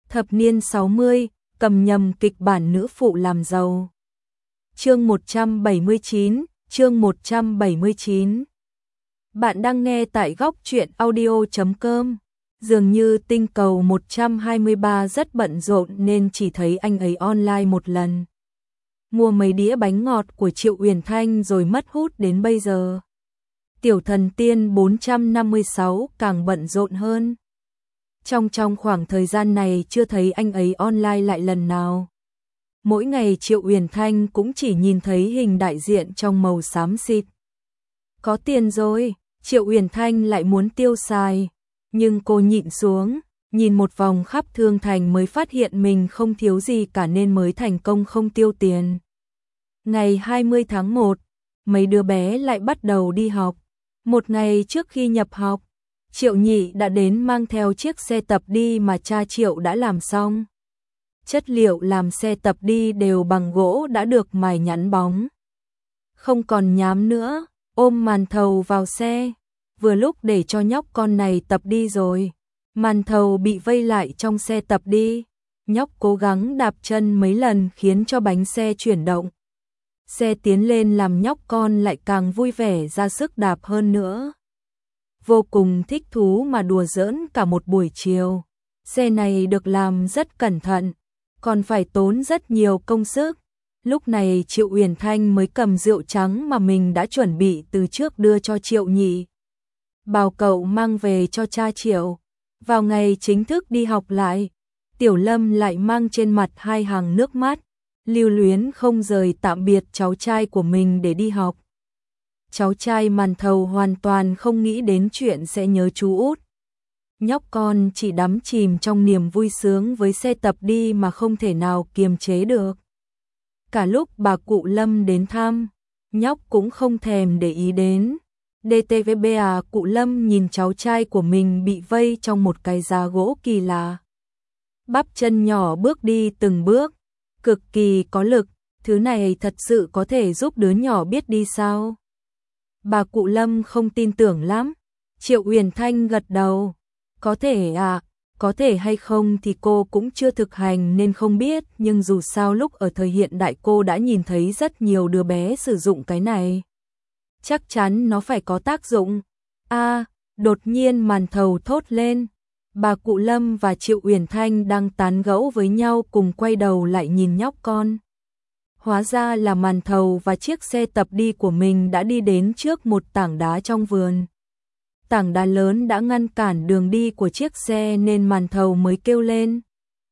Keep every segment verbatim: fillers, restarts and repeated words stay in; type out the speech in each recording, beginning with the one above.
Thập niên sáu mươi, cầm nhầm kịch bản nữ phụ làm giàu. Chương một trăm bảy mươi chín, chương một trăm bảy mươi chín. Bạn đang nghe tại góc truyện audio chấm com. Dường như tinh cầu một trăm hai mươi ba rất bận rộn nên chỉ thấy anh ấy online một lần. Mua mấy đĩa bánh ngọt của Triệu Uyển Thanh rồi mất hút đến bây giờ. Tiểu thần tiên bốn trăm năm mươi sáu càng bận rộn hơn. Trong trong khoảng thời gian này chưa thấy anh ấy online lại lần nào. Mỗi ngày Triệu Uyển Thanh cũng chỉ nhìn thấy hình đại diện trong màu xám xịt. Có tiền rồi, Triệu Uyển Thanh lại muốn tiêu xài, nhưng cô nhịn xuống, nhìn một vòng khắp Thương Thành mới phát hiện mình không thiếu gì cả nên mới thành công không tiêu tiền. Ngày hai mươi tháng một, mấy đứa bé lại bắt đầu đi học. Một ngày trước khi nhập học, Triệu Nhị đã đến mang theo chiếc xe tập đi mà cha Triệu đã làm xong. Chất liệu làm xe tập đi đều bằng gỗ đã được mài nhẵn bóng. Không còn nhám nữa, ôm Màn Thầu vào xe, vừa lúc để cho nhóc con này tập đi rồi. Màn Thầu bị vây lại trong xe tập đi, nhóc cố gắng đạp chân mấy lần khiến cho bánh xe chuyển động. Xe tiến lên làm nhóc con lại càng vui vẻ ra sức đạp hơn nữa. Vô cùng thích thú mà đùa giỡn cả một buổi chiều. Xe này được làm rất cẩn thận, còn phải tốn rất nhiều công sức. Lúc này Triệu Uyển Thanh mới cầm rượu trắng mà mình đã chuẩn bị từ trước đưa cho Triệu Nhị. Bảo cậu mang về cho cha Triệu. Vào ngày chính thức đi học lại, Tiểu Lâm lại mang trên mặt hai hàng nước mắt, lưu luyến không rời tạm biệt cháu trai của mình để đi học. Cháu trai Màn Thầu hoàn toàn không nghĩ đến chuyện sẽ nhớ chú út. Nhóc con chỉ đắm chìm trong niềm vui sướng với xe tập đi mà không thể nào kiềm chế được. Cả lúc bà cụ Lâm đến thăm, nhóc cũng không thèm để ý đến. đê tê vê bê à, cụ Lâm nhìn cháu trai của mình bị vây trong một cái giá gỗ kỳ lạ. Bắp chân nhỏ bước đi từng bước, cực kỳ có lực, thứ này thật sự có thể giúp đứa nhỏ biết đi sao? Bà cụ Lâm không tin tưởng lắm. Triệu Uyển Thanh gật đầu. Có thể à, có thể hay không thì cô cũng chưa thực hành nên không biết, nhưng dù sao lúc ở thời hiện đại cô đã nhìn thấy rất nhiều đứa bé sử dụng cái này. Chắc chắn nó phải có tác dụng. A, đột nhiên Màn Thầu thốt lên. Bà cụ Lâm và Triệu Uyển Thanh đang tán gẫu với nhau cùng quay đầu lại nhìn nhóc con. Hóa ra là Màn Thầu và chiếc xe tập đi của mình đã đi đến trước một tảng đá trong vườn. Tảng đá lớn đã ngăn cản đường đi của chiếc xe nên Màn Thầu mới kêu lên.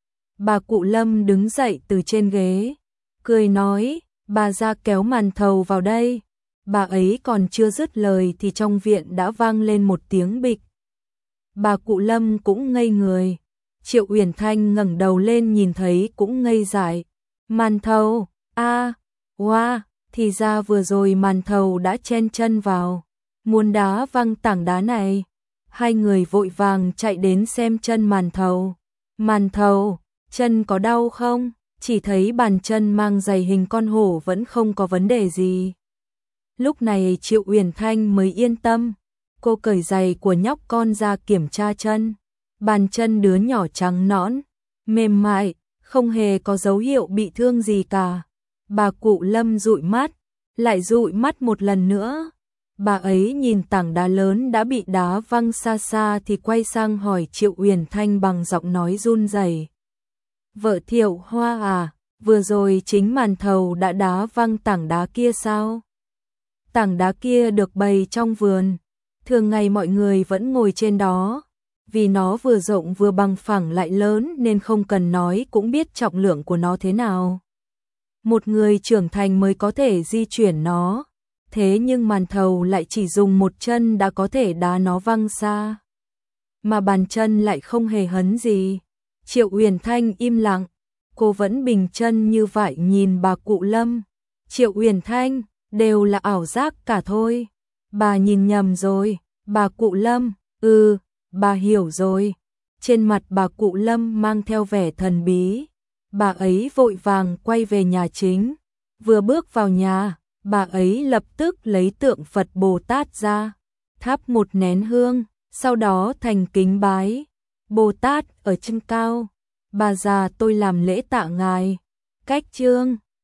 Bà cụ Lâm đứng dậy từ trên ghế, cười nói, bà ra kéo Màn Thầu vào đây. Bà ấy còn chưa dứt lời thì trong viện đã vang lên một tiếng bịch. Bà cụ Lâm cũng ngây người. Triệu Uyển Thanh ngẩng đầu lên nhìn thấy cũng ngây dại. Màn Thầu, a, wow, thì ra vừa rồi Màn Thầu đã chen chân vào, muốn đá văng tảng đá này. Hai người vội vàng chạy đến xem chân Màn Thầu. Màn Thầu, chân có đau không? Chỉ thấy bàn chân mang giày hình con hổ vẫn không có vấn đề gì. Lúc này Triệu Uyển Thanh mới yên tâm. Cô cởi giày của nhóc con ra kiểm tra chân. Bàn chân đứa nhỏ trắng nõn, mềm mại, không hề có dấu hiệu bị thương gì cả. Bà cụ Lâm dụi mắt, lại dụi mắt một lần nữa. Bà ấy nhìn tảng đá lớn đã bị đá văng xa xa thì quay sang hỏi Triệu Uyển Thanh bằng giọng nói run rẩy. Vợ Thiệu Hoa à, vừa rồi chính Màn Thầu đã đá văng tảng đá kia sao? Tảng đá kia được bày trong vườn, thường ngày mọi người vẫn ngồi trên đó. Vì nó vừa rộng vừa bằng phẳng lại lớn nên không cần nói cũng biết trọng lượng của nó thế nào. Một người trưởng thành mới có thể di chuyển nó. Thế nhưng Màn Thầu lại chỉ dùng một chân đã có thể đá nó văng xa. Mà bàn chân lại không hề hấn gì. Triệu Uyển Thanh im lặng. Cô vẫn bình chân như vậy nhìn bà cụ Lâm. Triệu Uyển Thanh, đều là ảo giác cả thôi. Bà nhìn nhầm rồi. Bà cụ Lâm, ừ, bà hiểu rồi. Trên mặt bà cụ Lâm mang theo vẻ thần bí. Bà ấy vội vàng quay về nhà chính. Vừa bước vào nhà, bà ấy lập tức lấy tượng Phật Bồ Tát ra, thắp một nén hương, sau đó thành kính bái. Bồ Tát ở trên cao, Bà già tôi làm lễ tạ ngài. Cách chương